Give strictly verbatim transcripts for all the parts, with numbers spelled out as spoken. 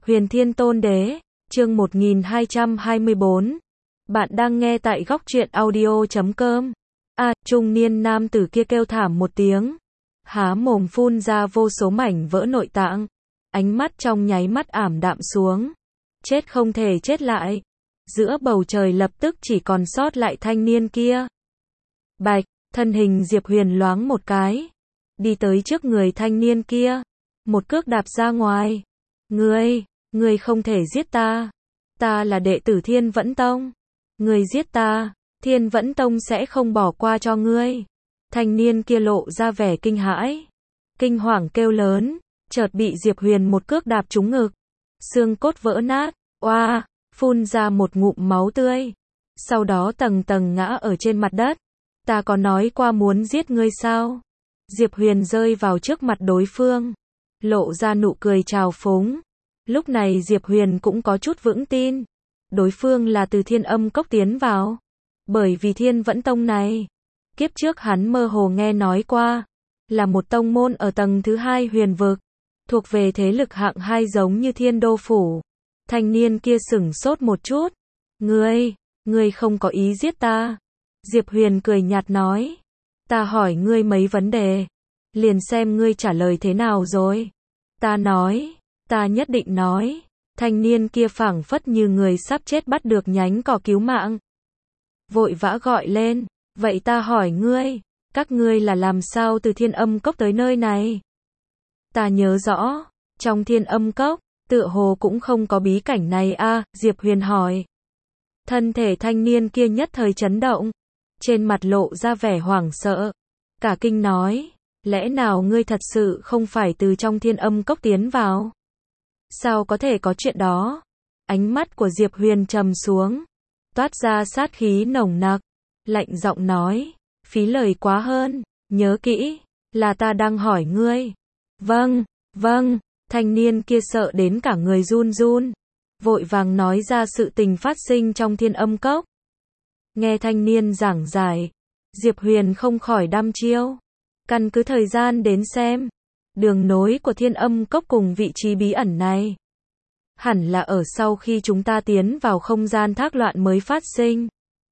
Huyền Thiên Tôn Đế, chương một nghìn hai trăm hai mươi bốn. Bạn đang nghe tại góc truyện audio chấm com. A, à, trung niên nam tử kia kêu thảm một tiếng, há mồm phun ra vô số mảnh vỡ nội tạng, ánh mắt trong nháy mắt ảm đạm xuống. Chết không thể chết lại. Giữa bầu trời lập tức chỉ còn sót lại thanh niên kia. Bạch, thân hình Diệp Huyền loáng một cái, đi tới trước người thanh niên kia, một cước đạp ra ngoài. Ngươi, ngươi không thể giết ta. Ta là đệ tử Thiên Vẫn Tông. Ngươi giết ta, Thiên Vẫn Tông sẽ không bỏ qua cho ngươi. Thanh niên kia lộ ra vẻ kinh hãi, kinh hoàng kêu lớn, chợt bị Diệp Huyền một cước đạp trúng ngực, xương cốt vỡ nát, oa, phun ra một ngụm máu tươi, sau đó tầng tầng ngã ở trên mặt đất. Ta có nói qua muốn giết ngươi sao? Diệp Huyền rơi vào trước mặt đối phương, lộ ra nụ cười trào phúng. Lúc này Diệp Huyền cũng có chút vững tin, đối phương là từ Thiên Âm Cốc tiến vào. Bởi vì Thiên Vẫn Tông này, kiếp trước hắn mơ hồ nghe nói qua, là một tông môn ở tầng thứ hai huyền vực, thuộc về thế lực hạng hai giống như Thiên Đô Phủ. Thanh niên kia sửng sốt một chút. Ngươi, ngươi không có ý giết ta. Diệp Huyền cười nhạt nói. Ta hỏi ngươi mấy vấn đề, liền xem ngươi trả lời thế nào rồi. Ta nói, ta nhất định nói. Thanh niên kia phảng phất như người sắp chết bắt được nhánh cỏ cứu mạng, vội vã gọi lên, vậy ta hỏi ngươi, các ngươi là làm sao từ Thiên Âm Cốc tới nơi này? Ta nhớ rõ, trong Thiên Âm Cốc, tựa hồ cũng không có bí cảnh này a, à, Diệp Huyền hỏi. Thân thể thanh niên kia nhất thời chấn động, trên mặt lộ ra vẻ hoảng sợ, cả kinh nói, lẽ nào ngươi thật sự không phải từ trong Thiên Âm Cốc tiến vào? Sao có thể có chuyện đó? Ánh mắt của Diệp Huyền trầm xuống, toát ra sát khí nồng nặc, lạnh giọng nói, phí lời quá hơn, nhớ kỹ, là ta đang hỏi ngươi. Vâng, vâng, thanh niên kia sợ đến cả người run run, vội vàng nói ra sự tình phát sinh trong Thiên Âm Cốc. Nghe thanh niên giảng giải, Diệp Huyền không khỏi đăm chiêu, căn cứ thời gian đến xem, đường nối của Thiên Âm Cốc cùng vị trí bí ẩn này, hẳn là ở sau khi chúng ta tiến vào không gian thác loạn mới phát sinh.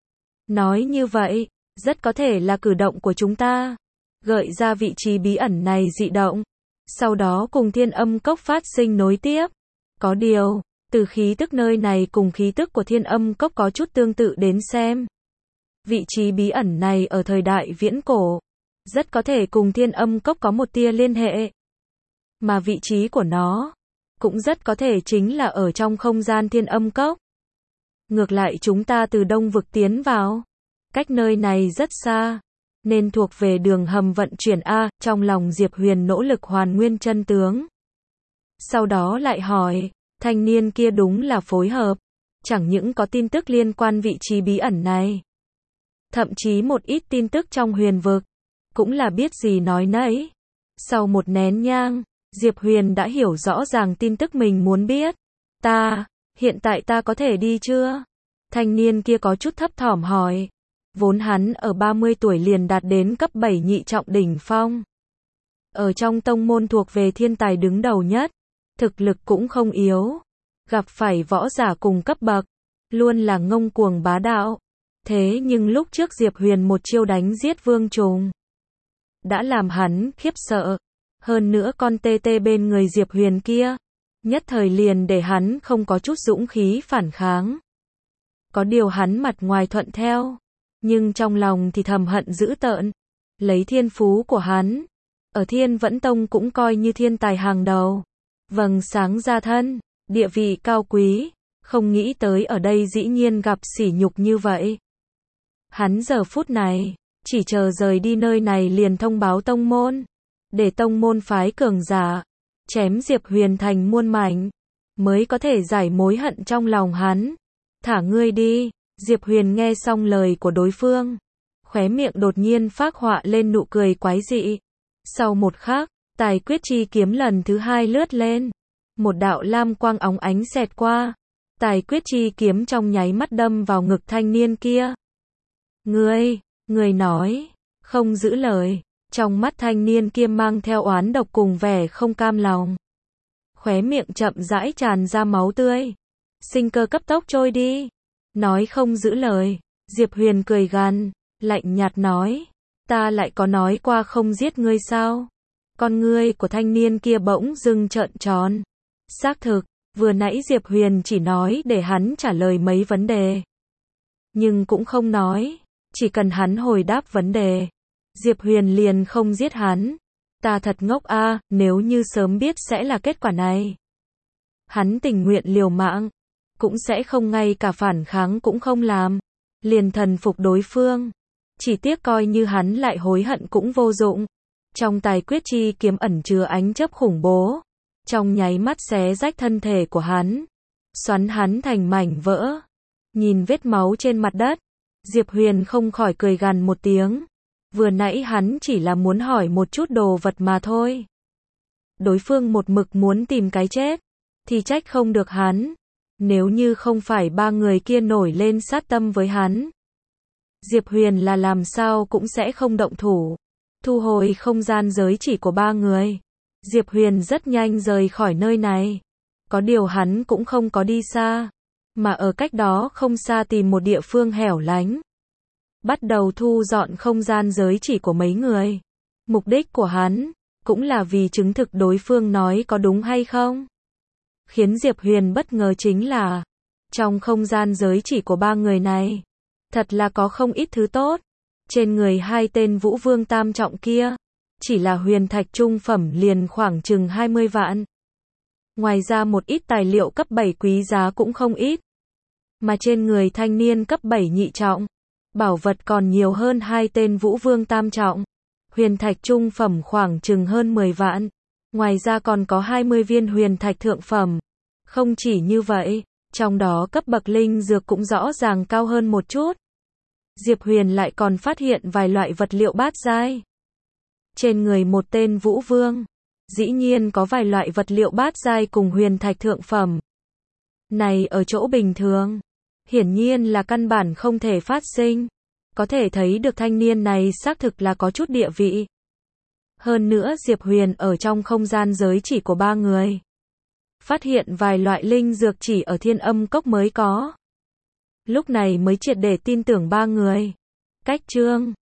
Nói như vậy, rất có thể là cử động của chúng ta, gợi ra vị trí bí ẩn này dị động, sau đó cùng Thiên Âm Cốc phát sinh nối tiếp. Có điều, từ khí tức nơi này cùng khí tức của Thiên Âm Cốc có chút tương tự đến xem, vị trí bí ẩn này ở thời đại viễn cổ, rất có thể cùng Thiên Âm Cốc có một tia liên hệ. Mà vị trí của nó, cũng rất có thể chính là ở trong không gian Thiên Âm Cốc. Ngược lại chúng ta từ đông vực tiến vào, cách nơi này rất xa, nên thuộc về đường hầm vận chuyển A, trong lòng Diệp Huyền nỗ lực hoàn nguyên chân tướng. Sau đó lại hỏi, thanh niên kia đúng là phối hợp, chẳng những có tin tức liên quan vị trí bí ẩn này, thậm chí một ít tin tức trong huyền vực, cũng là biết gì nói nấy. Sau một nén nhang, Diệp Huyền đã hiểu rõ ràng tin tức mình muốn biết. Ta, hiện tại ta có thể đi chưa? Thanh niên kia có chút thấp thỏm hỏi. Vốn hắn ở ba mươi tuổi liền đạt đến cấp bảy nhị trọng đỉnh phong. Ở trong tông môn thuộc về thiên tài đứng đầu nhất, thực lực cũng không yếu. Gặp phải võ giả cùng cấp bậc, luôn là ngông cuồng bá đạo. Thế nhưng lúc trước Diệp Huyền một chiêu đánh giết Vương Trùng, đã làm hắn khiếp sợ. Hơn nữa con tê tê bên người Diệp Huyền kia, nhất thời liền để hắn không có chút dũng khí phản kháng. Có điều hắn mặt ngoài thuận theo, nhưng trong lòng thì thầm hận dữ tợn. Lấy thiên phú của hắn, ở Thiên Vẫn Tông cũng coi như thiên tài hàng đầu. Vầng sáng ra thân, địa vị cao quý, không nghĩ tới ở đây dĩ nhiên gặp sỉ nhục như vậy. Hắn giờ phút này, chỉ chờ rời đi nơi này liền thông báo tông môn, để tông môn phái cường giả, chém Diệp Huyền thành muôn mảnh, mới có thể giải mối hận trong lòng hắn. Thả ngươi đi. Diệp Huyền nghe xong lời của đối phương, khóe miệng đột nhiên phác họa lên nụ cười quái dị. Sau một khắc, tài quyết chi kiếm lần thứ hai lướt lên, một đạo lam quang óng ánh xẹt qua, tài quyết chi kiếm trong nháy mắt đâm vào ngực thanh niên kia. Ngươi, ngươi nói, không giữ lời. Trong mắt thanh niên kia mang theo oán độc cùng vẻ không cam lòng. khóe miệng chậm rãi tràn ra máu tươi. Sinh cơ cấp tốc trôi đi. Nói không giữ lời. Diệp Huyền cười gằn, lạnh nhạt nói. Ta lại có nói qua không giết ngươi sao? Con ngươi của thanh niên kia bỗng dưng trợn tròn. Xác thực, vừa nãy Diệp Huyền chỉ nói để hắn trả lời mấy vấn đề. Nhưng cũng không nói, chỉ cần hắn hồi đáp vấn đề. Diệp Huyền liền không giết hắn. Ta thật ngốc a, à, nếu như sớm biết sẽ là kết quả này. Hắn tình nguyện liều mạng, cũng sẽ không ngay cả phản kháng cũng không làm. Liền thần phục đối phương. Chỉ tiếc coi như hắn lại hối hận cũng vô dụng. Trong tài quyết chi kiếm ẩn chứa ánh chớp khủng bố. Trong nháy mắt xé rách thân thể của hắn. Xoắn hắn thành mảnh vỡ. Nhìn vết máu trên mặt đất. Diệp Huyền không khỏi cười gằn một tiếng. Vừa nãy hắn chỉ là muốn hỏi một chút đồ vật mà thôi. Đối phương một mực muốn tìm cái chết. Thì trách không được hắn. Nếu như không phải ba người kia nổi lên sát tâm với hắn. Diệp Huyền là làm sao cũng sẽ không động thủ. Thu hồi không gian giới chỉ của ba người. Diệp Huyền rất nhanh rời khỏi nơi này. Có điều hắn cũng không có đi xa. Mà ở cách đó không xa tìm một địa phương hẻo lánh. Bắt đầu thu dọn không gian giới chỉ của mấy người. Mục đích của hắn cũng là vì chứng thực đối phương nói có đúng hay không. Khiến Diệp Huyền bất ngờ chính là trong không gian giới chỉ của ba người này thật là có không ít thứ tốt. Trên người hai tên Vũ Vương tam trọng kia chỉ là huyền thạch trung phẩm liền khoảng chừng hai mươi vạn. Ngoài ra một ít tài liệu cấp bảy quý giá cũng không ít. Mà trên người thanh niên cấp bảy nhị trọng, bảo vật còn nhiều hơn hai tên Vũ Vương tam trọng. Huyền thạch trung phẩm khoảng chừng hơn mười vạn. Ngoài ra còn có hai mươi viên huyền thạch thượng phẩm. Không chỉ như vậy, trong đó cấp bậc linh dược cũng rõ ràng cao hơn một chút. Diệp Huyền lại còn phát hiện vài loại vật liệu bát giai. Trên người một tên Vũ Vương, dĩ nhiên có vài loại vật liệu bát giai cùng huyền thạch thượng phẩm. Này ở chỗ bình thường, hiển nhiên là căn bản không thể phát sinh. Có thể thấy được thanh niên này xác thực là có chút địa vị. Hơn nữa Diệp Huyền ở trong không gian giới chỉ của ba người. Phát hiện vài loại linh dược chỉ ở Thiên Âm Cốc mới có. Lúc này mới triệt để tin tưởng ba người. Cách chương